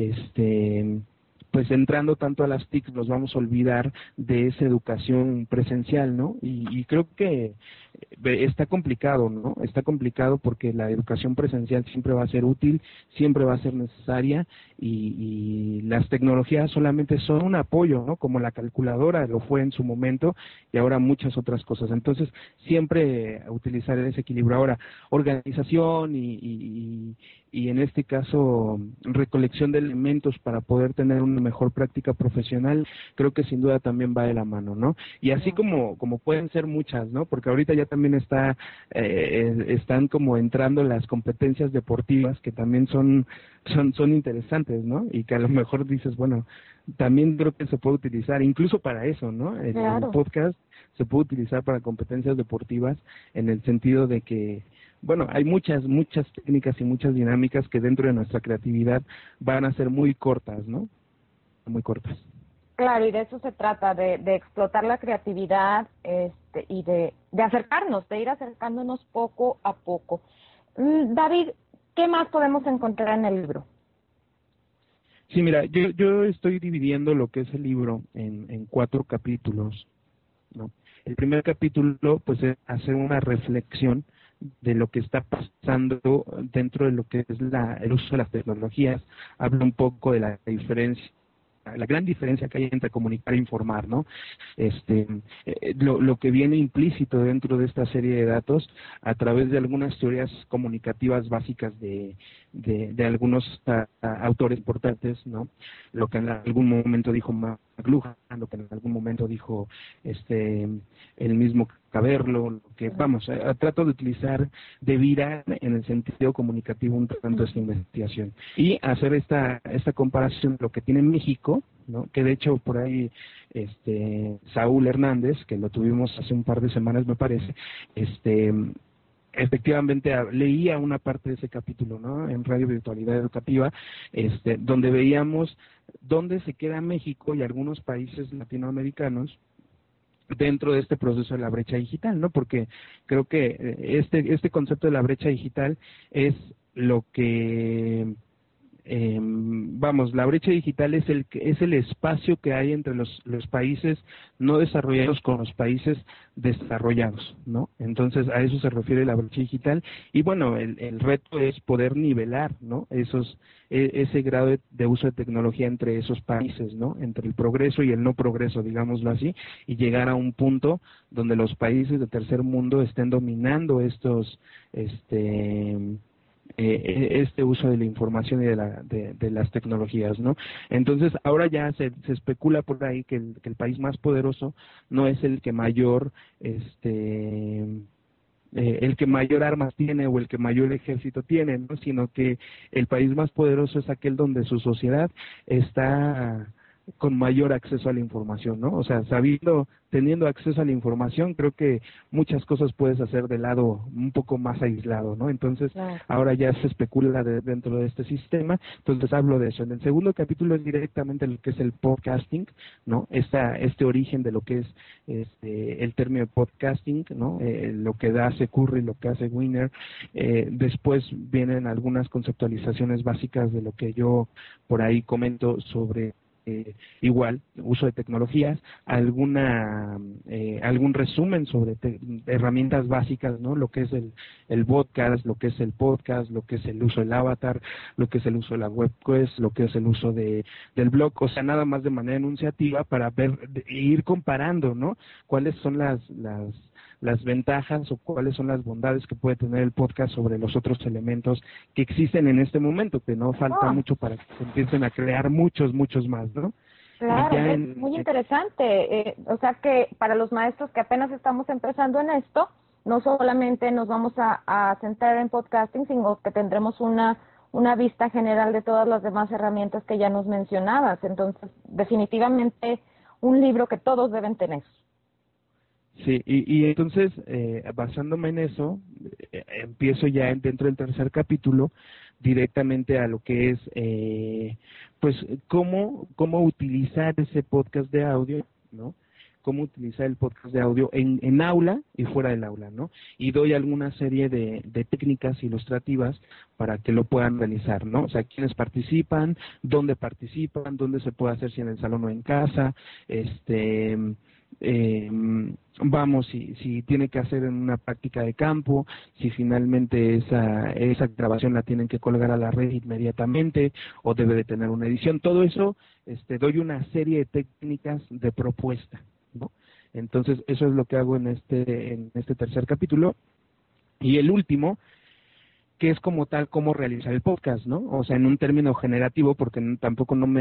pues entrando tanto a las TIC nos vamos a olvidar de esa educación presencial, ¿no? Y creo que está complicado, ¿no? Está complicado porque la educación presencial siempre va a ser útil, siempre va a ser necesaria y las tecnologías solamente son un apoyo, ¿no? Como la calculadora lo fue en su momento y ahora muchas otras cosas. Entonces, siempre utilizar ese equilibrio. Ahora, organización y en este caso recolección de elementos para poder tener una mejor práctica profesional, creo que sin duda también va de la mano, ¿no? Y así como pueden ser muchas, ¿no? Porque ahorita ya también están como entrando las competencias deportivas que también son interesantes, ¿no? Y que a lo mejor dices, bueno, también creo que se puede utilizar incluso para eso, ¿no? El podcast se puede utilizar para competencias deportivas en el sentido de que bueno, hay muchas técnicas y muchas dinámicas que dentro de nuestra creatividad van a ser muy cortas, ¿no? Muy cortas. Claro, y de eso se trata, de explotar la creatividad y de acercarnos, de ir acercándonos poco a poco. David, ¿qué más podemos encontrar en el libro? Sí, mira, yo estoy dividiendo lo que es el libro en 4 capítulos, ¿no? El primer capítulo, pues, es hacer una reflexión de lo que está pasando dentro de lo que es el uso de las tecnologías. Habla un poco de la diferencia, la gran diferencia que hay entre comunicar e informar, ¿no? Lo que viene implícito dentro de esta serie de datos a través de algunas teorías comunicativas básicas de algunos autores importantes, ¿no? Lo que en algún momento dijo McLuhan, lo que en algún momento dijo el mismo Caverlo, lo que vamos, trato de utilizar, de virar en el sentido comunicativo un tanto esta investigación y hacer esta comparación de lo que tiene México, ¿no? Que de hecho por ahí Saúl Hernández, que lo tuvimos hace un par de semanas me parece, efectivamente leía una parte de ese capítulo, ¿no? En Radio Virtualidad Educativa, donde veíamos dónde se queda México y algunos países latinoamericanos dentro de este proceso de la brecha digital, ¿no? Porque creo que este concepto de la brecha digital es lo que la brecha digital es el espacio que hay entre los países no desarrollados con los países desarrollados, ¿no? Entonces a eso se refiere la brecha digital y bueno, el reto es poder nivelar, ¿no? Ese grado de uso de tecnología entre esos países, ¿no? Entre el progreso y el no progreso, digámoslo así, y llegar a un punto donde los países de tercer mundo estén dominando este uso de la información y de las tecnologías, ¿no? Entonces ahora ya se especula por ahí que el país más poderoso no es el que mayor armas tiene o el que mayor ejército tiene, ¿no? Sino que el país más poderoso es aquel donde su sociedad está con mayor acceso a la información, ¿no? O sea, teniendo acceso a la información, creo que muchas cosas puedes hacer de lado un poco más aislado, ¿no? Entonces, ahora ya se especula dentro de este sistema, entonces hablo de eso. En el segundo capítulo es directamente lo que es el podcasting, ¿no? Este origen de lo que es el término de podcasting, ¿no? Lo que hace Curry, lo que hace Wiener. Después vienen algunas conceptualizaciones básicas de lo que yo por ahí comento sobre igual, uso de tecnologías, algún resumen sobre herramientas básicas, ¿no? Lo que es el podcast, lo que es el podcast, lo que es el uso del avatar, lo que es el uso de la webquest, lo que es el uso del blog, o sea, nada más de manera enunciativa para ir comparando, ¿no? Cuáles son las ventajas o cuáles son las bondades que puede tener el podcast sobre los otros elementos que existen en este momento, que no falta mucho para que se empiecen a crear muchos más, ¿no? Claro, es muy interesante. O sea que para los maestros que apenas estamos empezando en esto, no solamente nos vamos a centrar en podcasting, sino que tendremos una vista general de todas las demás herramientas que ya nos mencionabas. Entonces, definitivamente un libro que todos deben tener. Sí, y entonces, basándome en eso, empiezo ya dentro del tercer capítulo directamente a lo que es, pues, cómo utilizar ese podcast de audio, ¿no? Cómo utilizar el podcast de audio en aula y fuera del aula, ¿no? Y doy alguna serie de técnicas ilustrativas para que lo puedan realizar, ¿no? O sea, quiénes participan, dónde se puede hacer, si en el salón o en casa, vamos, si tiene que hacer en una práctica de campo, si finalmente esa grabación la tienen que colgar a la red inmediatamente o debe de tener una edición. Todo eso, doy una serie de técnicas de propuesta, ¿no? Entonces, eso es lo que hago en este tercer capítulo. Y el último, que es como tal cómo realizar el podcast, ¿no? O sea, en un término generativo, porque tampoco no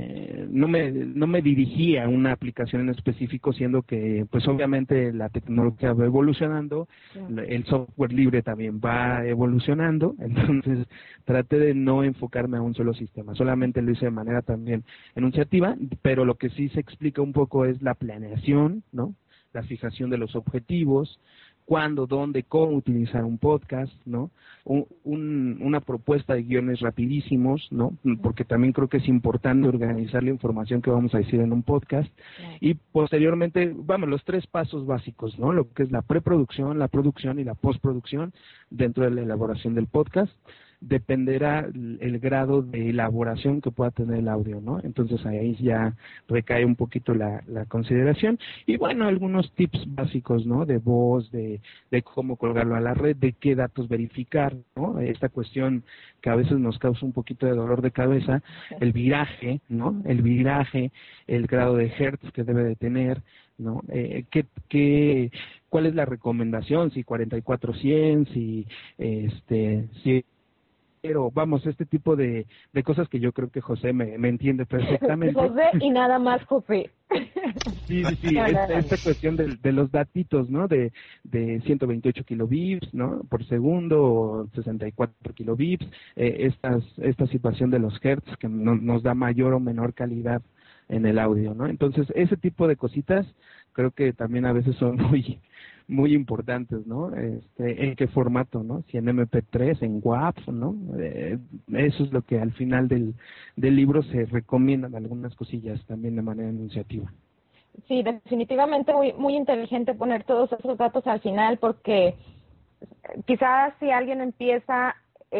me dirigía a una aplicación en específico, siendo que, pues obviamente la tecnología va evolucionando, el software libre también va evolucionando, entonces traté de no enfocarme a un solo sistema, solamente lo hice de manera también enunciativa, pero lo que sí se explica un poco es la planeación, ¿no? La fijación de los objetivos, cuándo, dónde, cómo utilizar un podcast, ¿no? Una propuesta de guiones rapidísimos, ¿no? Porque también creo que es importante organizar la información que vamos a decir en un podcast. Y posteriormente, vamos, los 3 pasos básicos, ¿no? Lo que es la preproducción, la producción y la postproducción dentro de la elaboración del podcast. Dependerá el grado de elaboración que pueda tener el audio, ¿no? Entonces ahí ya recae un poquito la consideración. Y bueno, algunos tips básicos, ¿no? De voz, de cómo colgarlo a la red, de qué datos verificar, ¿no? Esta cuestión que a veces nos causa un poquito de dolor de cabeza, el viraje, ¿no? El viraje, el grado de hertz que debe de tener, ¿no? ¿Cuál es la recomendación? Si 44-100, si pero vamos, este tipo de cosas que yo creo que José me entiende perfectamente. José y nada más José. Sí, esta cuestión de los datitos, ¿no? De 128 kilobits, ¿no? Por segundo, o 64 kilobits, esta situación de los hertz que nos da mayor o menor calidad en el audio, ¿no? Entonces, ese tipo de cositas creo que también a veces son muy importantes, ¿no? En qué formato, ¿no? Si en MP3, en WAV, ¿no? Eso es lo que al final del libro se recomiendan algunas cosillas también de manera enunciativa. Sí, definitivamente muy inteligente poner todos esos datos al final, porque quizás si alguien empieza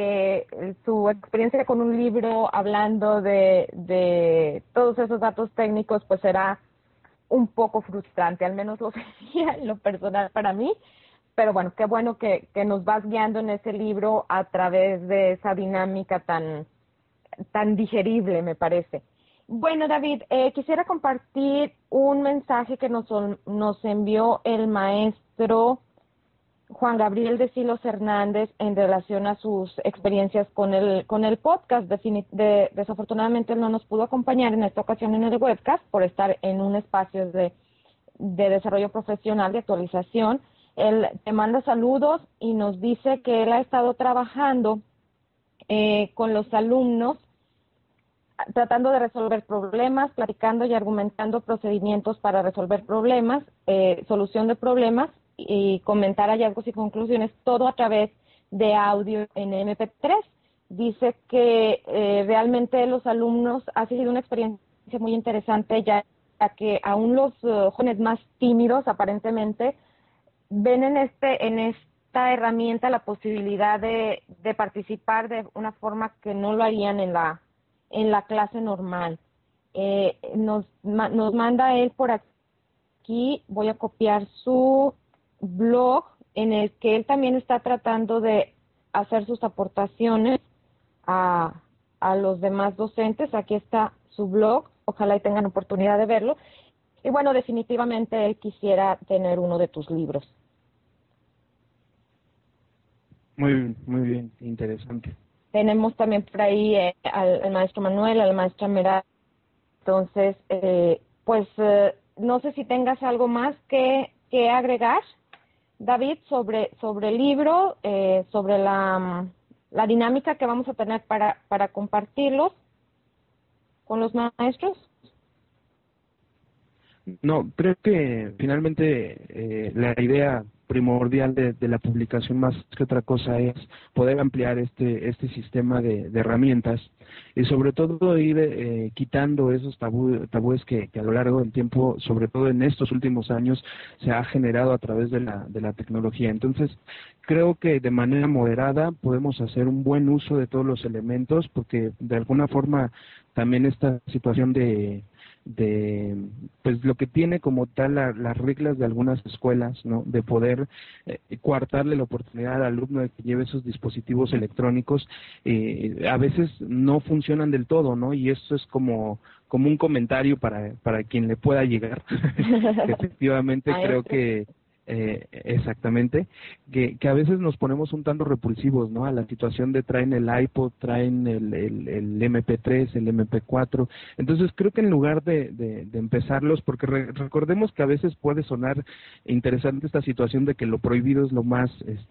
su experiencia con un libro hablando de todos esos datos técnicos, pues será un poco frustrante, al menos lo sería en lo personal para mí, pero bueno, qué bueno que nos vas guiando en ese libro a través de esa dinámica tan digerible, me parece. Bueno, David, quisiera compartir un mensaje que nos envió el maestro Juan Gabriel de Silos Hernández en relación a sus experiencias con el podcast. Desafortunadamente él no nos pudo acompañar en esta ocasión en el webcast por estar en un espacio de desarrollo profesional, de actualización. Él te manda saludos y nos dice que él ha estado trabajando con los alumnos, tratando de resolver problemas, platicando y argumentando procedimientos para resolver problemas, solución de problemas, y comentar hallazgos y conclusiones, todo a través de audio en MP3. Dice que realmente los alumnos ha sido una experiencia muy interesante, ya que aún los jóvenes más tímidos aparentemente ven en esta herramienta la posibilidad de participar de una forma que no lo harían en la clase normal. Nos manda él por aquí, voy a copiar su blog, en el que él también está tratando de hacer sus aportaciones a los demás docentes. Aquí está su blog, ojalá y tengan oportunidad de verlo. Y bueno, definitivamente él quisiera tener uno de tus libros. Muy bien, interesante. Tenemos también por ahí al maestro Manuel, a la maestra Mera, Entonces, no sé si tengas algo más que agregar, David, sobre el libro, sobre la dinámica que vamos a tener para compartirlos con los maestros. No, creo que finalmente la idea primordial de la publicación más que otra cosa es poder ampliar este sistema de herramientas y sobre todo ir quitando esos tabúes que a lo largo del tiempo, sobre todo en estos últimos años, se ha generado a través de la tecnología. Entonces, creo que de manera moderada podemos hacer un buen uso de todos los elementos, porque de alguna forma también esta situación de pues lo que tiene como tal las reglas de algunas escuelas, ¿no? De poder coartarle la oportunidad al alumno de que lleve esos dispositivos electrónicos, a veces no funcionan del todo, ¿no? Y esto es como un comentario para quien le pueda llegar. Efectivamente, creo que exactamente, que a veces nos ponemos un tanto repulsivos, ¿no? A la situación de traen el iPod, traen el MP3, el MP4. Entonces creo que en lugar de empezarlos, porque recordemos que a veces puede sonar interesante esta situación de que lo prohibido es lo más,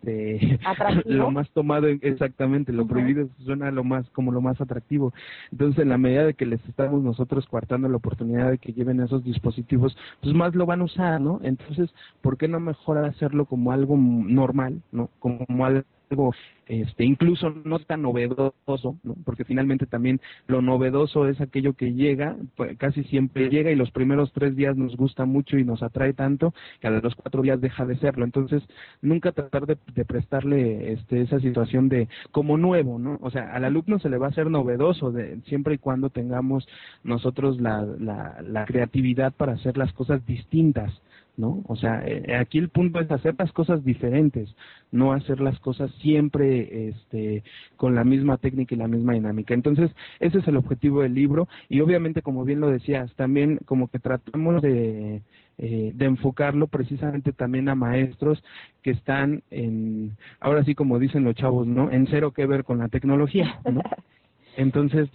lo más tomado, exactamente, lo prohibido suena como lo más atractivo. Entonces en la medida de que les estamos nosotros coartando la oportunidad de que lleven esos dispositivos, pues más lo van a usar, ¿no? Entonces, ¿por qué no mejor hacerlo como algo normal, ¿no? Como algo incluso no tan novedoso, ¿no? Porque finalmente también lo novedoso es aquello que llega, pues casi siempre llega y los primeros 3 días nos gusta mucho y nos atrae tanto que a los 4 días deja de serlo. Entonces, nunca tratar de prestarle esa situación de como nuevo, ¿no? O sea, al alumno se le va a hacer novedoso siempre y cuando tengamos nosotros la creatividad para hacer las cosas distintas, ¿no? O sea, aquí el punto es hacer las cosas diferentes, no hacer las cosas siempre con la misma técnica y la misma dinámica. Entonces, ese es el objetivo del libro y obviamente, como bien lo decías, también como que tratamos de enfocarlo precisamente también a maestros que están ahora sí como dicen los chavos, ¿no? En cero que ver con la tecnología, ¿no? Entonces,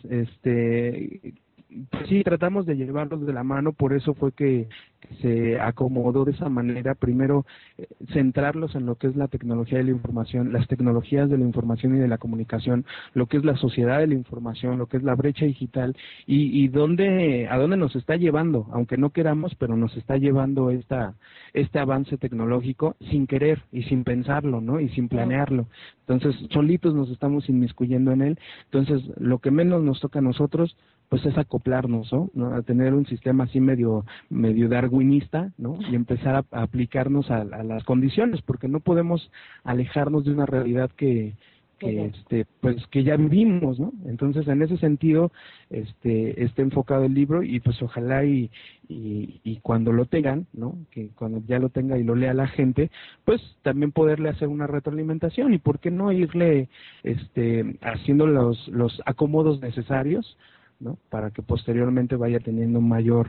pues sí, tratamos de llevarlos de la mano, por eso fue que se acomodó de esa manera. Primero, centrarlos en lo que es la tecnología de la información, las tecnologías de la información y de la comunicación, lo que es la sociedad de la información, lo que es la brecha digital y a dónde nos está llevando, aunque no queramos, pero nos está llevando este avance tecnológico sin querer y sin pensarlo, ¿no? Y sin planearlo. Entonces, solitos nos estamos inmiscuyendo en él. Entonces, lo que menos nos toca a nosotros, pues es acoplarnos, ¿no? A tener un sistema así medio darwinista, ¿no? Y empezar a aplicarnos a las condiciones, porque no podemos alejarnos de una realidad que ya vivimos, ¿no? Entonces, en ese sentido, está enfocado el libro y pues ojalá y cuando lo tengan, ¿no? Que cuando ya lo tenga y lo lea la gente, pues también poderle hacer una retroalimentación y por qué no irle haciendo los acomodos necesarios, ¿no? Para que posteriormente vaya teniendo mayor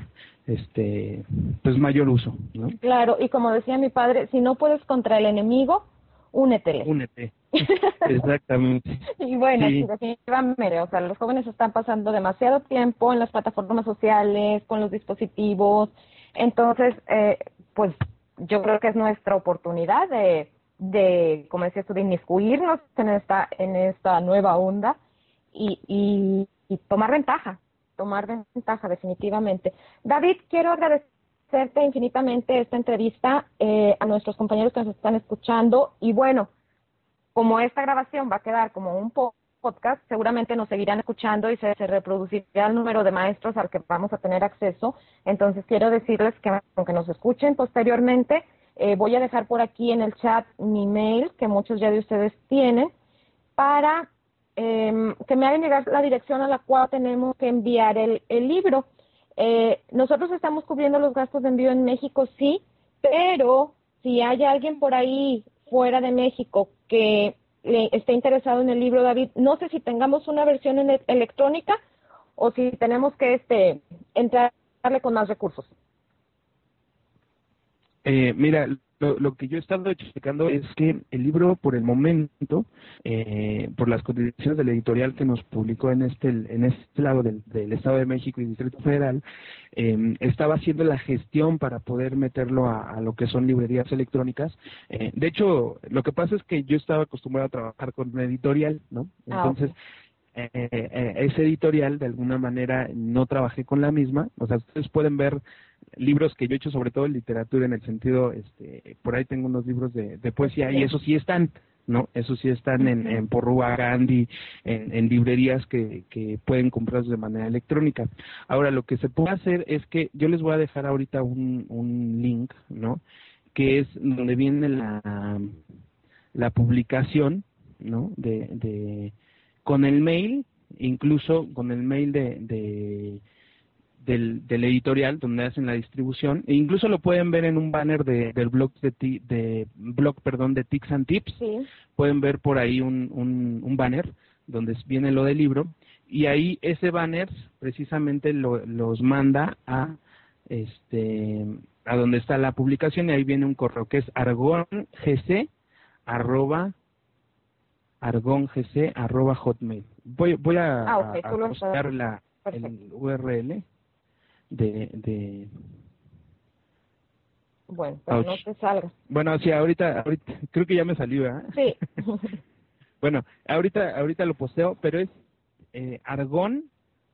uso, ¿no? Claro, y como decía mi padre, si no puedes contra el enemigo, únetele. Únete. Exactamente. Y bueno, sí, definitivamente, o sea, los jóvenes están pasando demasiado tiempo en las plataformas sociales, con los dispositivos, entonces, pues yo creo que es nuestra oportunidad de como decías tú, de inmiscuirnos en esta nueva onda y tomar ventaja definitivamente. David, quiero agradecerte infinitamente esta entrevista a nuestros compañeros que nos están escuchando y bueno, como esta grabación va a quedar como un podcast, seguramente nos seguirán escuchando y se reproducirá el número de maestros al que vamos a tener acceso. Entonces quiero decirles que aunque nos escuchen posteriormente, voy a dejar por aquí en el chat mi mail, que muchos ya de ustedes tienen, para que me hagan llegar la dirección a la cual tenemos que enviar el libro. Nosotros estamos cubriendo los gastos de envío en México, sí, pero si hay alguien por ahí fuera de México que esté interesado en el libro, David, no sé si tengamos una versión electrónica o si tenemos que entrarle con más recursos. Mira, lo que yo he estado checando es que el libro, por el momento, por las condiciones del editorial que nos publicó en este lado del Estado de México y Distrito Federal, estaba haciendo la gestión para poder meterlo a lo que son librerías electrónicas. De hecho, lo que pasa es que yo estaba acostumbrado a trabajar con una editorial, ¿no? Entonces, ese editorial, de alguna manera, no trabajé con la misma. O sea, ustedes pueden ver libros que yo he hecho, sobre todo en literatura, en el sentido, por ahí tengo unos libros de poesía, y esos sí están, ¿no? Esos sí están en Porrúa, Gandhi, en librerías que pueden comprarlos de manera electrónica. Ahora, lo que se puede hacer es que yo les voy a dejar ahorita un link, ¿no? Que es donde viene la publicación, ¿no? Con el mail, incluso con el mail del editorial donde hacen la distribución, e incluso lo pueden ver en un banner del blog de Tics and Tips. Sí. Pueden ver por ahí un banner donde viene lo del libro, y ahí ese banner precisamente los manda a donde está la publicación, y ahí viene un correo que es argongc@hotmail. Voy a buscar el URL de bueno, pero no te salga. Bueno, sí, ahorita creo que ya me salió, ¿eh? Sí. Bueno, ahorita lo posteo, pero es Argón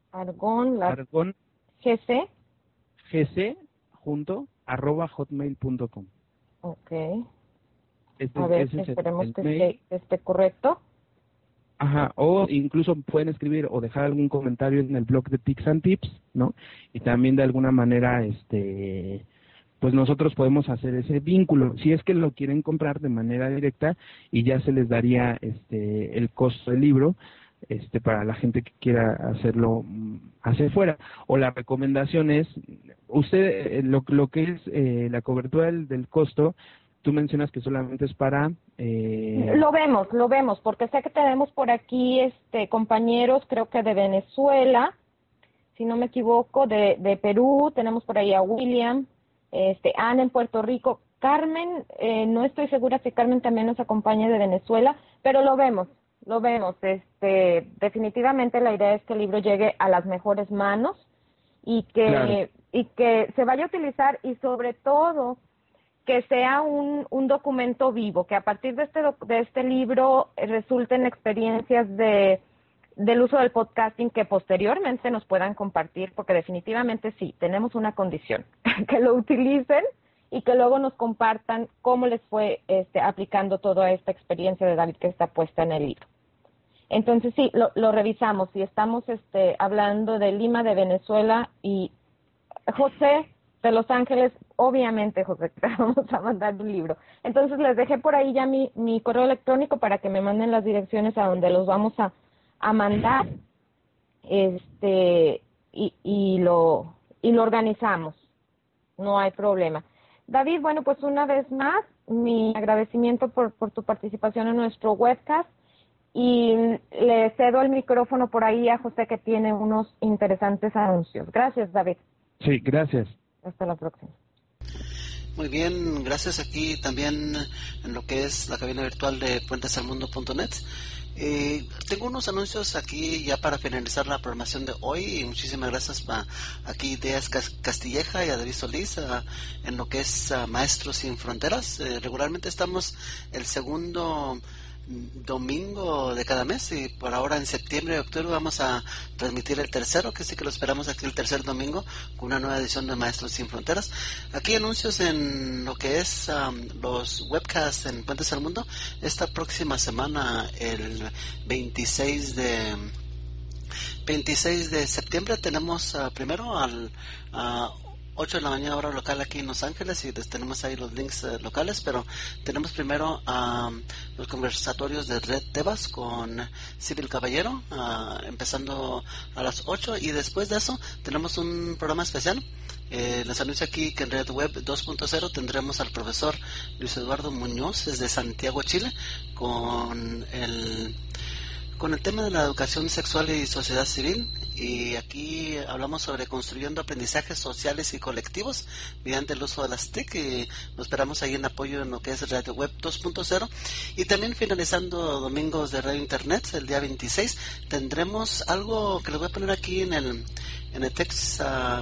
GC junto @hotmail.com. Okay. A ver, esperemos que esté correcto. Ajá, o incluso pueden escribir o dejar algún comentario en el blog de Tics and Tips, ¿no? Y también de alguna manera, pues nosotros podemos hacer ese vínculo, si es que lo quieren comprar de manera directa, y ya se les daría el costo del libro, para la gente que quiera hacerlo hacia fuera. O la recomendación es, usted, lo que es la cobertura del costo, tú mencionas que solamente es para... Lo vemos, porque sé que tenemos por aquí compañeros, creo que de Venezuela, si no me equivoco, de Perú, tenemos por ahí a William, Ana en Puerto Rico, Carmen, no estoy segura si Carmen también nos acompaña de Venezuela, pero lo vemos. Definitivamente la idea es que el libro llegue a las mejores manos y que se vaya a utilizar, y sobre todo que sea un documento vivo, que a partir de este libro resulten experiencias del uso del podcasting que posteriormente nos puedan compartir, porque definitivamente sí, tenemos una condición, que lo utilicen y que luego nos compartan cómo les fue aplicando toda esta experiencia de David que está puesta en el libro. Entonces sí, lo revisamos, y estamos hablando de Lima, de Venezuela, y José de Los Ángeles, obviamente, José, te vamos a mandar un libro. Entonces les dejé por ahí ya mi correo electrónico para que me manden las direcciones a donde los vamos a mandar, y lo organizamos, no hay problema. David, bueno, pues una vez más, mi agradecimiento por tu participación en nuestro webcast, y le cedo el micrófono por ahí a José, que tiene unos interesantes anuncios. Gracias, David. Sí, gracias. Hasta la próxima. Muy bien, gracias. Aquí también en lo que es la cabina virtual de puentesalmundo.net. Tengo unos anuncios aquí ya para finalizar la programación de hoy, y muchísimas gracias aquí Ideas Castilleja y a David Solís en lo que es Maestros Sin Fronteras. Regularmente estamos el segundo domingo de cada mes, y por ahora en septiembre y octubre vamos a transmitir el tercero, que sí que lo esperamos aquí el tercer domingo con una nueva edición de Maestros Sin Fronteras. Aquí anuncios en lo que es los webcasts en Puentes al Mundo. Esta próxima semana, el 26 de septiembre, tenemos primero 8 de la mañana hora local aquí en Los Ángeles, y les tenemos ahí los links locales, pero tenemos primero los conversatorios de Red Tebas con Civil Caballero, empezando a las 8, y después de eso tenemos un programa especial. Les anuncio aquí que en Red Web 2.0 tendremos al profesor Luis Eduardo Muñoz desde Santiago, Chile, con el tema de la educación sexual y sociedad civil, y aquí hablamos sobre construyendo aprendizajes sociales y colectivos mediante el uso de las TIC, y nos esperamos ahí en apoyo en lo que es Radio Web 2.0. Y también finalizando domingos de Radio Internet, el día 26, tendremos algo que les voy a poner aquí en el text,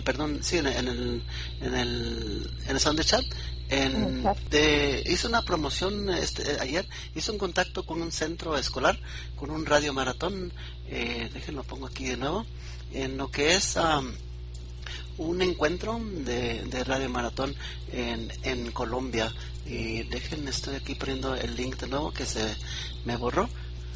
en el sound de chat. Hice una promoción ayer, hice un contacto con un centro escolar, con un radio maratón, déjenlo pongo aquí de nuevo, en lo que es un encuentro de radio maratón en Colombia. Y estoy aquí poniendo el link de nuevo que se me borró.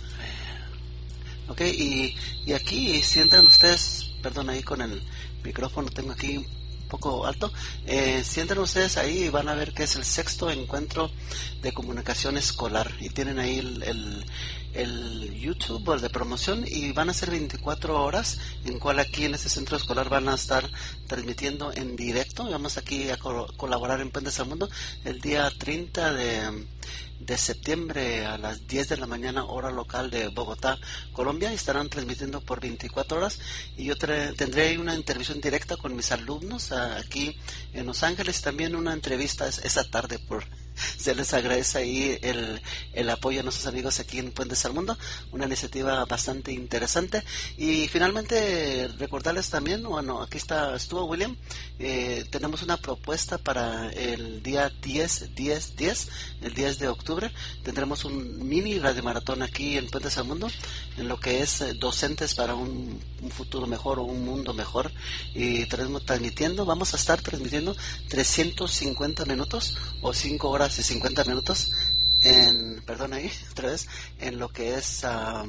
Ok, y aquí si entran ustedes, perdón, ahí con el micrófono tengo aquí un poco alto, si entran ustedes ahí van a ver que es el 6º encuentro de comunicación escolar, y tienen ahí el YouTube o el de promoción, y van a ser 24 horas, en cual aquí en este centro escolar van a estar transmitiendo en directo. Vamos aquí a colaborar en Puentes al Mundo el día 30 de septiembre a las 10 de la mañana, hora local de Bogotá, Colombia, y estarán transmitiendo por 24 horas, y yo tendré una intervención directa con mis alumnos aquí en Los Ángeles, también una entrevista esa tarde. Se les agradece ahí el apoyo a nuestros amigos aquí en Puentes al Mundo, una iniciativa bastante interesante. Y finalmente recordarles también, bueno, aquí estuvo William, tenemos una propuesta para el día 10, el 10 de octubre, tendremos un mini radio maratón aquí en Puentes al Mundo, en lo que es docentes para un futuro mejor o un mundo mejor, y vamos a estar transmitiendo 350 minutos o 5 horas y 50 minutos en lo que es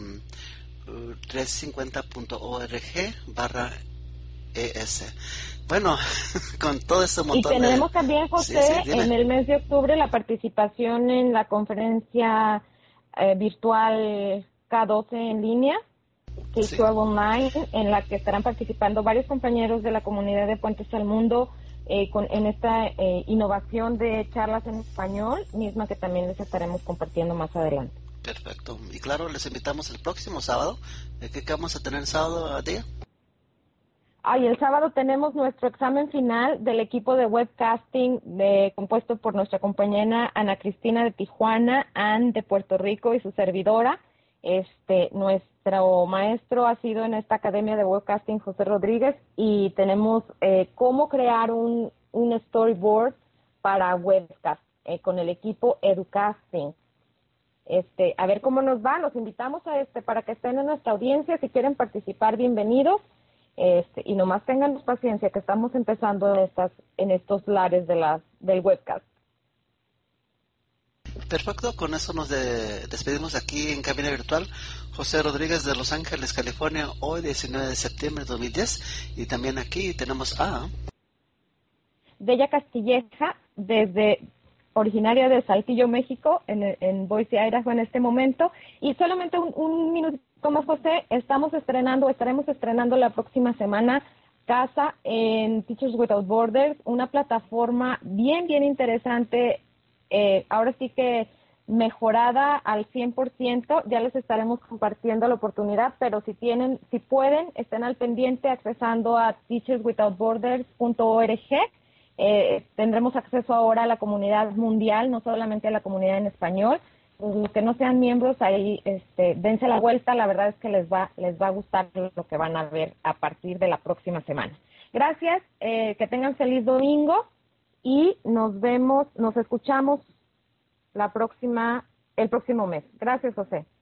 350.org/ES. Bueno, con todo este montón. Y tenemos también, José, sí, en el mes de octubre la participación en la conferencia virtual K12 en línea, K12 Online, en la que estarán participando varios compañeros de la comunidad de Puentes al Mundo en esta innovación de charlas en español, misma que también les estaremos compartiendo más adelante. Perfecto. Y claro, les invitamos el próximo sábado. ¿Qué vamos a tener el sábado, Día? El sábado tenemos nuestro examen final del equipo de webcasting compuesto por nuestra compañera Ana Cristina de Tijuana, Ann de Puerto Rico y su servidora. Nuestro maestro ha sido en esta academia de webcasting José Rodríguez, y tenemos cómo crear un storyboard para webcast con el equipo Educasting. A ver cómo nos va. Los invitamos para que estén en nuestra audiencia. Si quieren participar, bienvenidos. Y nomás tengan paciencia, que estamos empezando en estos lares del webcast. Perfecto, con eso nos despedimos aquí en Cabina Virtual. José Rodríguez de Los Ángeles, California, hoy 19 de septiembre de 2010. Y también aquí tenemos a Bella Castilleja, originaria de Saltillo, México, en Boise, Idaho en este momento. Y solamente un minutito más, José, estaremos estrenando la próxima semana Casa en Teachers Without Borders, una plataforma bien, bien interesante, ahora sí que mejorada al 100%, ya les estaremos compartiendo la oportunidad, pero si pueden, estén al pendiente accesando a teacherswithoutborders.org. Tendremos acceso ahora a la comunidad mundial, no solamente a la comunidad en español. Los que no sean miembros, ahí dense la vuelta, la verdad es que les va a gustar lo que van a ver a partir de la próxima semana. Gracias, que tengan feliz domingo y nos escuchamos el próximo mes. Gracias, José.